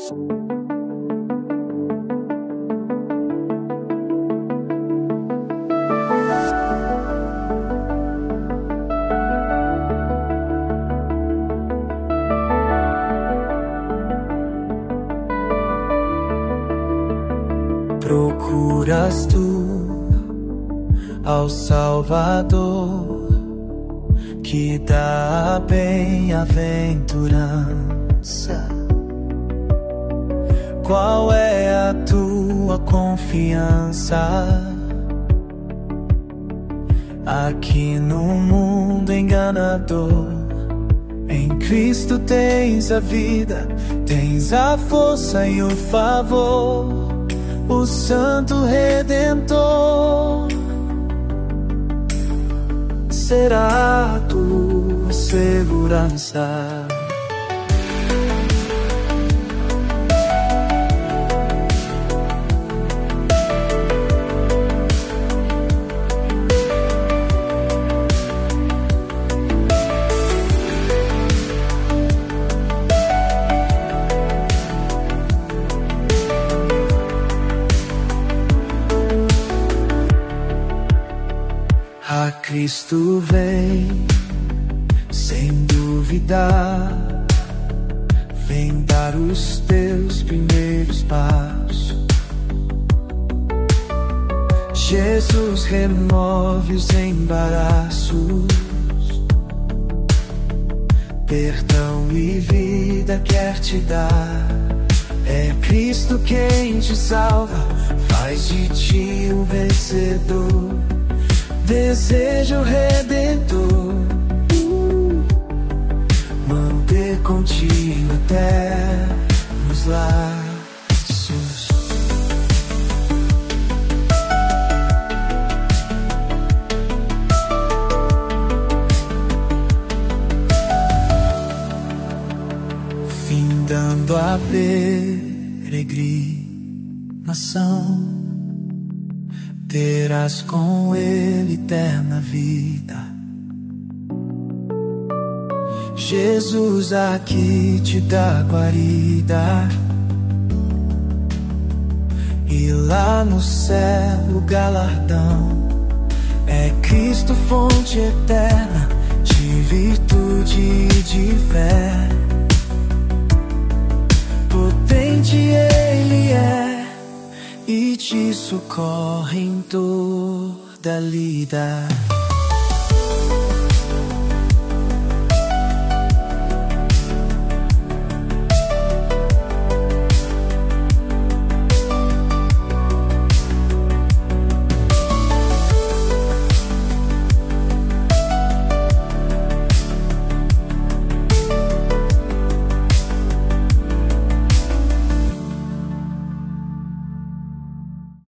Procuras tu ao Salvador, que dá a bem-aventurança. Qual é a tua confiança? Aqui no mundo enganador, em Cristo tens a vida, tens a força e o favor, o Santo Redentor. Será a tua segurança. A Cristo vem, sem duvidar, vem dar os teus primeiros passos. Jesus remove os embaraços, perdão e vida quer te dar. É Cristo quem te salva, faz de ti um vencedor. Desejo redentor, manter contigo até nos laços. Findando a peregrinação, terás com Ele eterna vida. Jesus aqui te dá guarida, e lá no céu o galardão é Cristo, fonte eterna de virtude e de fé. Potente Ele é e te socorre em toda lida.